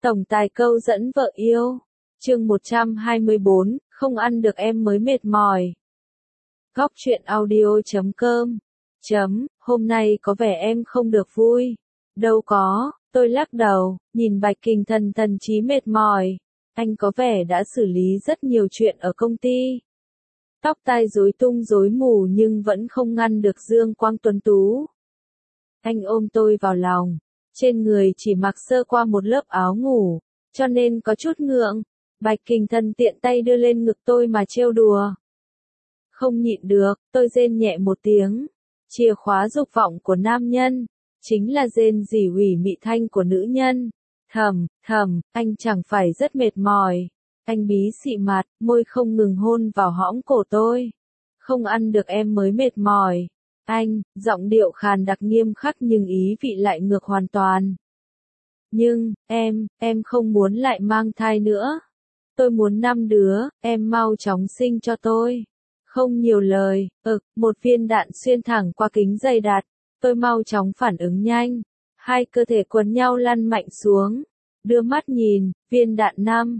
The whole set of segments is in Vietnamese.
Tổng tài câu dẫn vợ yêu. Chương 124, không ăn được em mới mệt mỏi. Góc truyện audio.com. Hôm nay có vẻ em không được vui. Đâu có, tôi lắc đầu, nhìn Bạch Kình thần chí mệt mỏi. Anh có vẻ đã xử lý rất nhiều chuyện ở công ty. Tóc tai rối tung rối mù nhưng vẫn không ngăn được dương quang tuấn tú. Anh ôm tôi vào lòng, trên người chỉ mặc sơ qua một lớp áo ngủ, cho nên có chút ngượng. Bạch Kình Thần tiện tay đưa lên ngực tôi mà trêu đùa. Không nhịn được, tôi rên nhẹ một tiếng. Chìa khóa dục vọng của nam nhân, chính là rên rỉ ủy mị thanh của nữ nhân. Thầm, anh chẳng phải rất mệt mỏi. Anh bí xị mặt, môi không ngừng hôn vào hõm cổ tôi. Không ăn được em mới mệt mỏi. Anh, giọng điệu khàn đặc nghiêm khắc nhưng ý vị lại ngược hoàn toàn. Nhưng, em không muốn lại mang thai nữa. Tôi muốn 5 đứa, em mau chóng sinh cho tôi. Không nhiều lời, một viên đạn xuyên thẳng qua kính dày đặc. Tôi mau chóng phản ứng nhanh. Hai cơ thể quấn nhau lăn mạnh xuống. Đưa mắt nhìn, viên đạn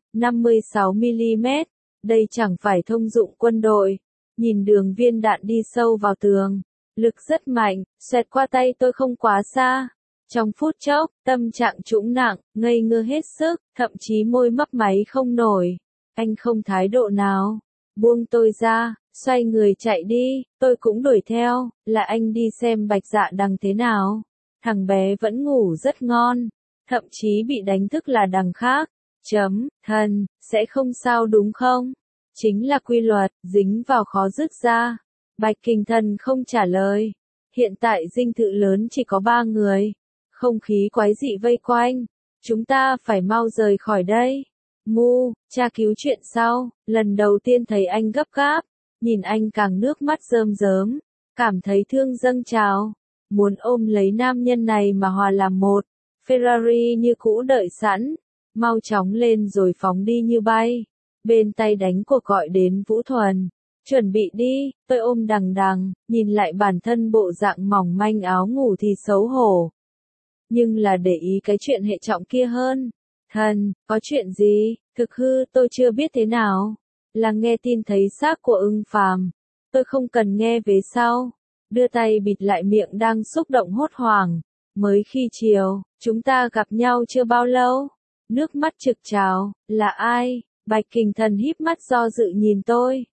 56mm. Đây chẳng phải thông dụng quân đội. Nhìn đường viên đạn đi sâu vào tường. Lực rất mạnh, xoẹt qua tay tôi không quá xa. Trong phút chốc, tâm trạng trũng nặng, ngây ngơ hết sức, thậm chí môi mấp máy không nổi. Anh không thái độ nào. Buông tôi ra, xoay người chạy đi, tôi cũng đuổi theo, là anh đi xem Bạch Dạ Đằng thế nào. Thằng bé vẫn ngủ rất ngon, thậm chí bị đánh thức là đằng khác. Thần, sẽ không sao đúng không? Chính là quy luật, dính vào khó dứt ra. Bạch Kình Thần không trả lời. Hiện tại dinh thự lớn chỉ có 3 người. Không khí quái dị vây quanh. Chúng ta phải mau rời khỏi đây. Tra cứu chuyện sau. Lần đầu tiên thấy anh gấp gáp. Nhìn anh càng nước mắt rơm rớm. Cảm thấy thương dâng trào. Muốn ôm lấy nam nhân này mà hòa làm một. Ferrari như cũ đợi sẵn. Mau chóng lên rồi phóng đi như bay. Bên tay đánh cuộc gọi đến Vũ Thuần. Chuẩn bị đi, tôi ôm đằng, nhìn lại bản thân bộ dạng mỏng manh áo ngủ thì xấu hổ. Nhưng là để ý cái chuyện hệ trọng kia hơn. Thần, có chuyện gì? Thực hư tôi chưa biết thế nào. Là nghe tin thấy xác của Ưng Phàm. Tôi không cần nghe về sau. Đưa tay bịt lại miệng đang xúc động hốt hoảng. Mới khi chiều, chúng ta gặp nhau chưa bao lâu. Nước mắt trực trào, là ai? Bạch Kình Thần híp mắt do dự nhìn tôi.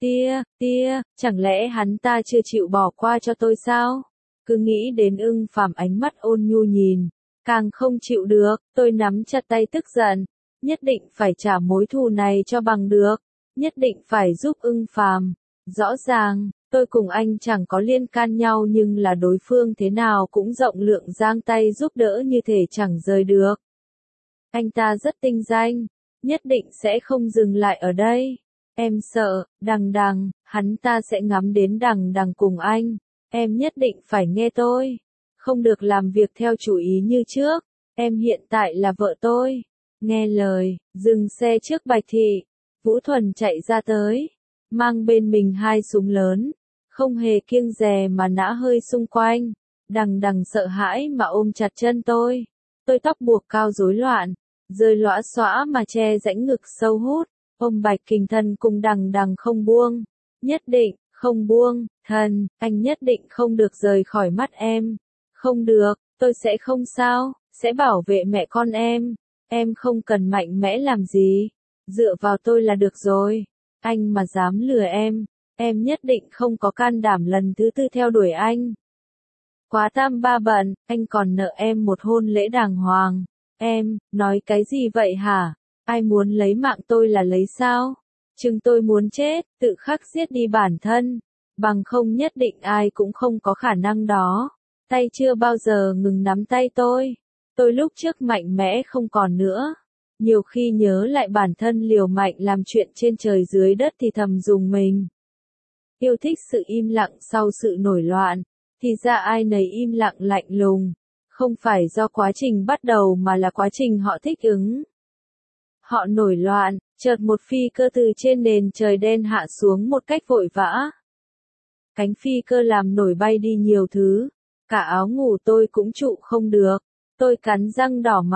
Chẳng lẽ hắn ta chưa chịu bỏ qua cho tôi sao? Cứ nghĩ đến Ưng Phàm ánh mắt ôn nhu nhìn, càng không chịu được, tôi nắm chặt tay tức giận, nhất định phải trả mối thù này cho bằng được, nhất định phải giúp Ưng Phàm. Rõ ràng, tôi cùng anh chẳng có liên can nhau nhưng là đối phương thế nào cũng rộng lượng giang tay giúp đỡ như thể chẳng rời được. Anh ta rất tinh danh, nhất định sẽ không dừng lại ở đây. Em sợ, đằng, hắn ta sẽ ngắm đến đằng cùng anh. Em nhất định phải nghe tôi. Không được làm việc theo chủ ý như trước. Em hiện tại là vợ tôi. Nghe lời, dừng xe trước Bạch Thị. Vũ Thuần chạy ra tới. Mang bên mình 2 súng lớn. Không hề kiêng dè mà nã hơi xung quanh. Đằng sợ hãi mà ôm chặt chân tôi. Tôi tóc buộc cao rối loạn. Rơi lõa xõa mà che rãnh ngực sâu hút. Ôm Bạch Kình Thần cùng đằng không buông. Nhất định, không buông, thần, anh nhất định không được rời khỏi mắt em. Không được, tôi sẽ không sao, sẽ bảo vệ mẹ con em. Em không cần mạnh mẽ làm gì. Dựa vào tôi là được rồi. Anh mà dám lừa em nhất định không có can đảm lần thứ 4 theo đuổi anh. Quá tam ba bận, anh còn nợ em một hôn lễ đàng hoàng. Em, nói cái gì vậy hả? Ai muốn lấy mạng tôi là lấy sao? Chừng tôi muốn chết, tự khắc giết đi bản thân. Bằng không nhất định ai cũng không có khả năng đó. Tay chưa bao giờ ngừng nắm tay tôi. Tôi lúc trước mạnh mẽ không còn nữa. Nhiều khi nhớ lại bản thân liều mạnh làm chuyện trên trời dưới đất thì thầm dùng mình. Yêu thích sự im lặng sau sự nổi loạn. Thì ra ai nấy im lặng lạnh lùng. Không phải do quá trình bắt đầu mà là quá trình họ thích ứng. Họ nổi loạn, chợt một phi cơ từ trên nền trời đen hạ xuống một cách vội vã. Cánh phi cơ làm nổi bay đi nhiều thứ. Cả áo ngủ tôi cũng trụ không được. Tôi cắn răng đỏ mặt.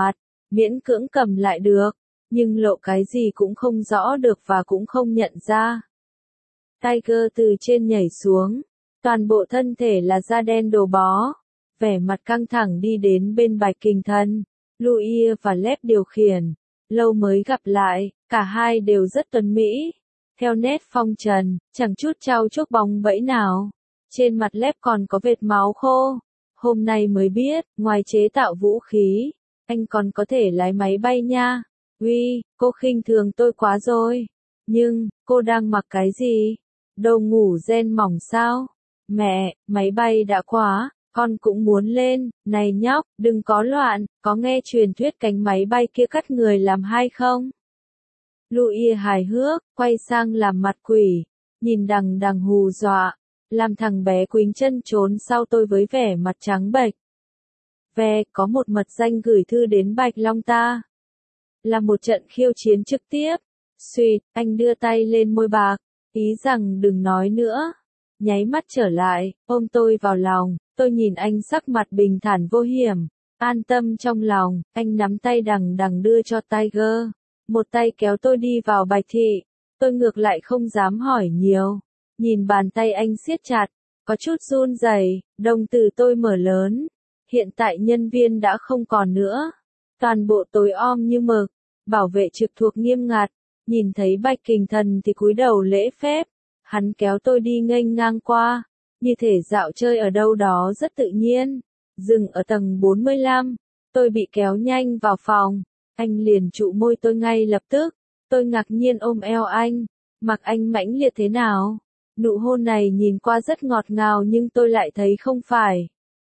miễn cưỡng cầm lại được, nhưng lộ cái gì cũng không rõ được và cũng không nhận ra. Tiger từ trên nhảy xuống, toàn bộ thân thể là da đen đồ bó, vẻ mặt căng thẳng đi đến bên Bạch Kình Thần, Louis và Lép điều khiển. Lâu mới gặp lại, cả hai đều rất tuấn mỹ, theo nét phong trần, chẳng chút trau chuốt bóng bẫy nào. Trên mặt Lép còn có vệt máu khô. Hôm nay mới biết, ngoài chế tạo vũ khí, anh còn có thể lái máy bay nha. Uy, cô khinh thường tôi quá rồi. Nhưng, cô đang mặc cái gì? Đồ ngủ ren mỏng sao? Mẹ, máy bay đã quá, con cũng muốn lên. Này nhóc, đừng có loạn, có nghe truyền thuyết cánh máy bay kia cắt người làm hai không? Louis hài hước, quay sang làm mặt quỷ, nhìn đằng đằng hù dọa, làm thằng bé Quỳnh chân trốn sau tôi với vẻ mặt trắng bệch. Ve, có một mật danh gửi thư đến Bạch Long ta. Là một trận khiêu chiến trực tiếp. Xuyệt, anh đưa tay lên môi bạc, ý rằng đừng nói nữa. Nháy mắt trở lại, ôm tôi vào lòng, tôi nhìn anh sắc mặt bình thản vô hiểm, an tâm trong lòng, anh nắm tay đằng đằng đưa cho Tiger. Một tay kéo tôi đi vào Bạch Thị, tôi ngược lại không dám hỏi nhiều. Nhìn bàn tay anh siết chặt, có chút run rẩy, đồng tử tôi mở lớn. Hiện tại nhân viên đã không còn nữa. Toàn bộ tối om như mực, bảo vệ trực thuộc nghiêm ngặt. Nhìn thấy Bạch Kình Thần thì cúi đầu lễ phép. Hắn kéo tôi đi nghênh ngang qua, như thể dạo chơi ở đâu đó rất tự nhiên. Dừng ở tầng 45, tôi bị kéo nhanh vào phòng. Anh liền trụ môi tôi ngay lập tức. Tôi ngạc nhiên ôm eo anh. Mặc anh mãnh liệt thế nào? Nụ hôn này nhìn qua rất ngọt ngào nhưng tôi lại thấy không phải.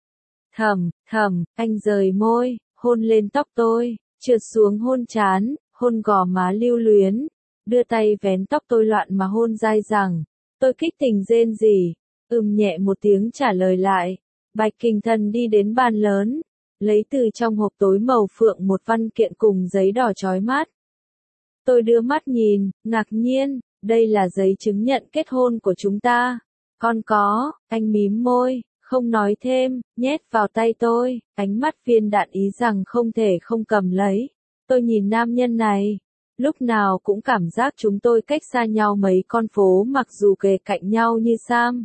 Thầm, anh rời môi, hôn lên tóc tôi, trượt xuống hôn trán, hôn gò má lưu luyến, đưa tay vén tóc tôi loạn mà hôn dai dẳng. Tôi kích tình rên rỉ, nhẹ một tiếng trả lời lại. Bạch Kình Thần đi đến bàn lớn, lấy từ trong hộp tối màu phượng một văn kiện cùng giấy đỏ chói mắt. Tôi đưa mắt nhìn, ngạc nhiên, đây là giấy chứng nhận kết hôn của chúng ta. Con có, anh mím môi, không nói thêm, nhét vào tay tôi, ánh mắt viên đạn ý rằng không thể không cầm lấy. Tôi nhìn nam nhân này, lúc nào cũng cảm giác chúng tôi cách xa nhau mấy con phố mặc dù kề cạnh nhau như Sam.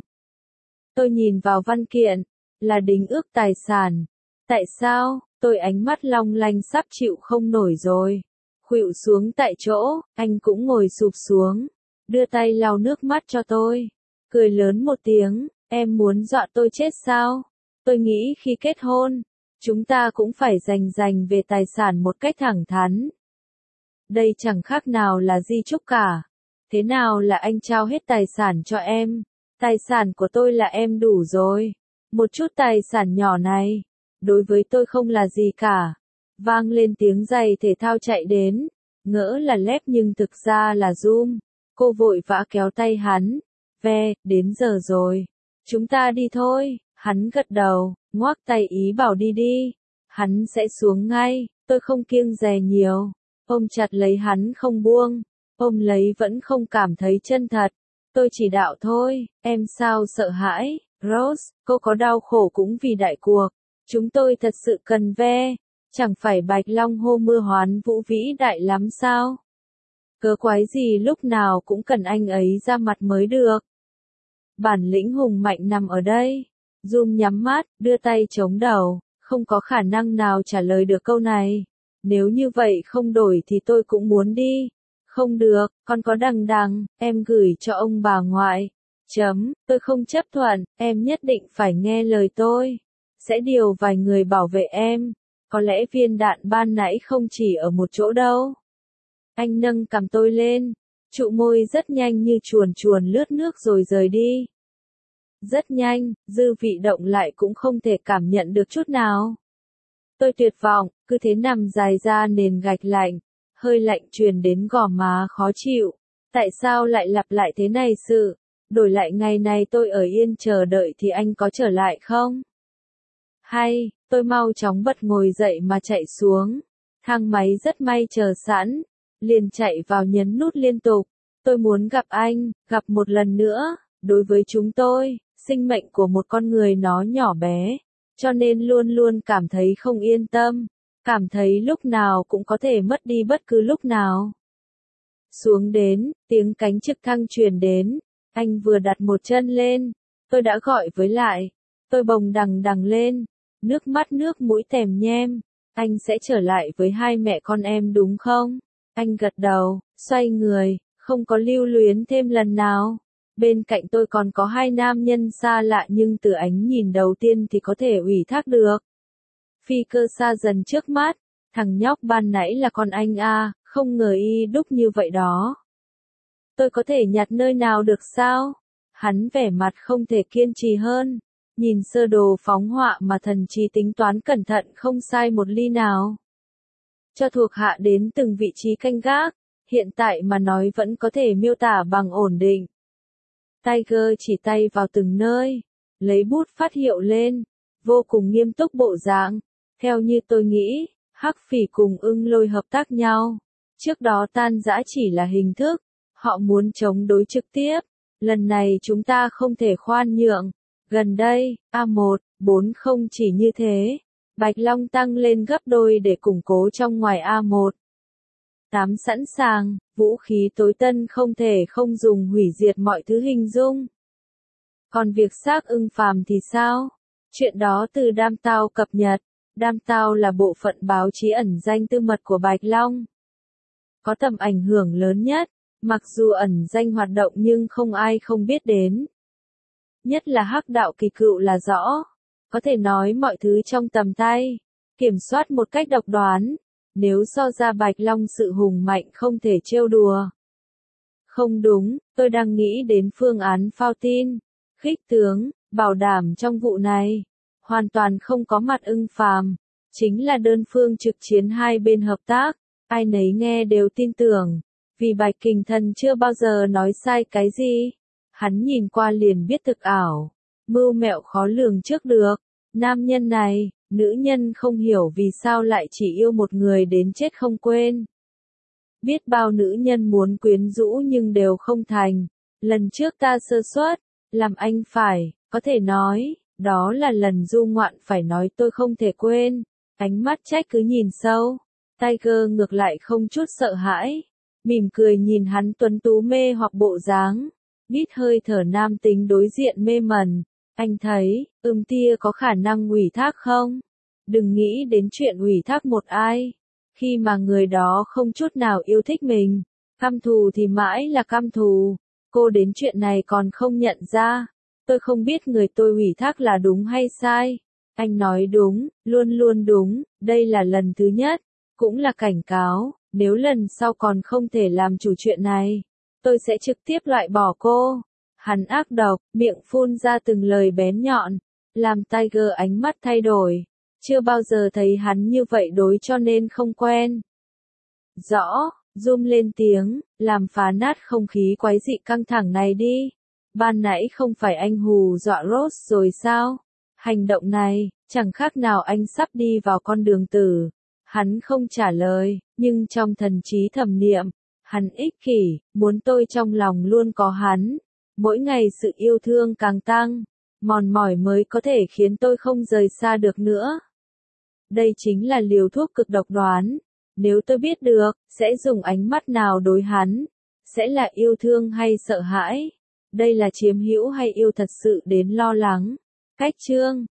Tôi nhìn vào văn kiện, là đính ước tài sản. Tại sao, tôi ánh mắt long lanh sắp chịu không nổi rồi. Khuỵu xuống tại chỗ, anh cũng ngồi sụp xuống, đưa tay lau nước mắt cho tôi. Cười lớn một tiếng, em muốn dọa tôi chết sao? Tôi nghĩ khi kết hôn, chúng ta cũng phải giành về tài sản một cách thẳng thắn. Đây chẳng khác nào là di chúc cả. Thế nào là anh trao hết tài sản cho em? Tài sản của tôi là em đủ rồi. Một chút tài sản nhỏ này, đối với tôi không là gì cả. Vang lên tiếng giày thể thao chạy đến, ngỡ là Lép nhưng thực ra là Zoom. Cô vội vã kéo tay hắn. Ve, đến giờ rồi. Chúng ta đi thôi. Hắn gật đầu, ngoác tay ý bảo đi đi. Hắn sẽ xuống ngay, tôi không kiêng dè nhiều. Ôm chặt lấy hắn không buông, ôm lấy vẫn không cảm thấy chân thật. Tôi chỉ đạo thôi, em sao sợ hãi, Rose, cô có đau khổ cũng vì đại cuộc. Chúng tôi thật sự cần Ve, chẳng phải Bạch Long hô mưa hoán vũ vĩ đại lắm sao? Cớ quái gì lúc nào cũng cần anh ấy ra mặt mới được. Bản lĩnh hùng mạnh nằm ở đây. Zoom nhắm mắt, đưa tay chống đầu, không có khả năng nào trả lời được câu này. Nếu như vậy không đổi thì tôi cũng muốn đi. Không được, con có đằng đằng, em gửi cho ông bà ngoại. Tôi không chấp thuận, em nhất định phải nghe lời tôi. Sẽ điều vài người bảo vệ em. Có lẽ viên đạn ban nãy không chỉ ở một chỗ đâu. Anh nâng cằm tôi lên, trụ môi rất nhanh như chuồn chuồn lướt nước rồi rời đi. Rất nhanh, dư vị động lại cũng không thể cảm nhận được chút nào. Tôi tuyệt vọng, cứ thế nằm dài ra nền gạch lạnh, hơi lạnh truyền đến gò má khó chịu. Tại sao lại lặp lại thế này sự? Đổi lại ngày này tôi ở yên chờ đợi thì anh có trở lại không? Hay, tôi mau chóng bật ngồi dậy mà chạy xuống. Thang máy rất may chờ sẵn, liền chạy vào nhấn nút liên tục. Tôi muốn gặp anh, gặp một lần nữa. Đối với chúng tôi, sinh mệnh của một con người nó nhỏ bé, cho nên luôn luôn cảm thấy không yên tâm. cảm thấy lúc nào cũng có thể mất đi bất cứ lúc nào. Xuống đến, tiếng cánh trực thăng truyền đến, anh vừa đặt một chân lên, tôi đã gọi với lại, tôi bồng đằng đằng lên, nước mắt nước mũi tèm nhem, anh sẽ trở lại với hai mẹ con em đúng không? Anh gật đầu, xoay người, không có lưu luyến thêm lần nào. Bên cạnh tôi còn có hai nam nhân xa lạ nhưng từ ánh nhìn đầu tiên thì có thể ủy thác được. Phi cơ xa dần trước mắt, thằng nhóc ban nãy là con anh à, không ngờ y đúc như vậy đó. Tôi có thể nhặt nơi nào được sao? Hắn vẻ mặt không thể kiên trì hơn, nhìn sơ đồ phóng họa mà thần trí tính toán cẩn thận không sai một ly nào. Cho thuộc hạ đến từng vị trí canh gác, hiện tại mà nói vẫn có thể miêu tả bằng ổn định. Tiger chỉ tay vào từng nơi, lấy bút phát hiệu lên, vô cùng nghiêm túc bộ dạng. Theo như tôi nghĩ, Hắc Phỉ cùng Ưng Lôi hợp tác nhau. Trước đó tan rã chỉ là hình thức, họ muốn chống đối trực tiếp. Lần này chúng ta không thể khoan nhượng. Gần đây, A140 không chỉ như thế. Bạch Long tăng lên gấp đôi để củng cố trong ngoài A1. 8 sẵn sàng, vũ khí tối tân không thể không dùng hủy diệt mọi thứ hình dung. Còn việc xác Ưng Phàm thì sao? Chuyện đó từ Đam Tao cập nhật. Đam Tao là bộ phận báo chí ẩn danh tư mật của Bạch Long. Có tầm ảnh hưởng lớn nhất, mặc dù ẩn danh hoạt động nhưng không ai không biết đến. Nhất là Hắc Đạo Kỳ Cựu là rõ. Có thể nói mọi thứ trong tầm tay, kiểm soát một cách độc đoán. Nếu so ra Bạch Long sự hùng mạnh không thể trêu đùa. Không đúng, tôi đang nghĩ đến phương án phao tin, khích tướng, bảo đảm trong vụ này. Hoàn toàn không có mặt Ưng Phàm, chính là đơn phương trực chiến hai bên hợp tác, ai nấy nghe đều tin tưởng, vì Bạch Kình Thần chưa bao giờ nói sai cái gì. Hắn nhìn qua liền biết thực ảo, mưu mẹo khó lường trước được. Nam nhân này, nữ nhân không hiểu vì sao lại chỉ yêu một người đến chết không quên. Biết bao nữ nhân muốn quyến rũ nhưng đều không thành. Lần trước ta sơ suất, làm anh phải, có thể nói, đó là lần du ngoạn phải nói tôi không thể quên. Ánh mắt trách cứ nhìn sâu. Tiger ngược lại không chút sợ hãi, mỉm cười nhìn hắn tuấn tú mê hoặc bộ dáng. Biết hơi thở nam tính đối diện mê mẩn. Anh thấy, tia có khả năng ủy thác không? Đừng nghĩ đến chuyện ủy thác một ai. Khi mà người đó không chút nào yêu thích mình, căm thù thì mãi là căm thù. Cô đến chuyện này còn không nhận ra. Tôi không biết người tôi ủy thác là đúng hay sai. Anh nói đúng, luôn luôn đúng, đây là lần thứ nhất. Cũng là cảnh cáo, nếu lần sau còn không thể làm chủ chuyện này, tôi sẽ trực tiếp loại bỏ cô. Hắn ác độc, miệng phun ra từng lời bén nhọn, làm Tiger ánh mắt thay đổi. Chưa bao giờ thấy hắn như vậy đối cho nên không quen. Rõ, Zoom lên tiếng, làm phá nát không khí quái dị căng thẳng này đi. Ban nãy không phải anh hù dọa Rose rồi sao? Hành động này, chẳng khác nào anh sắp đi vào con đường tử. Hắn không trả lời, nhưng trong thần trí thầm niệm, hắn ích kỷ, muốn tôi trong lòng luôn có hắn. Mỗi ngày sự yêu thương càng tăng, mòn mỏi mới có thể khiến tôi không rời xa được nữa. Đây chính là liều thuốc cực độc đoán. Nếu tôi biết được, sẽ dùng ánh mắt nào đối hắn? Sẽ là yêu thương hay sợ hãi? Đây là chiếm hữu hay yêu thật sự đến lo lắng? Cách chương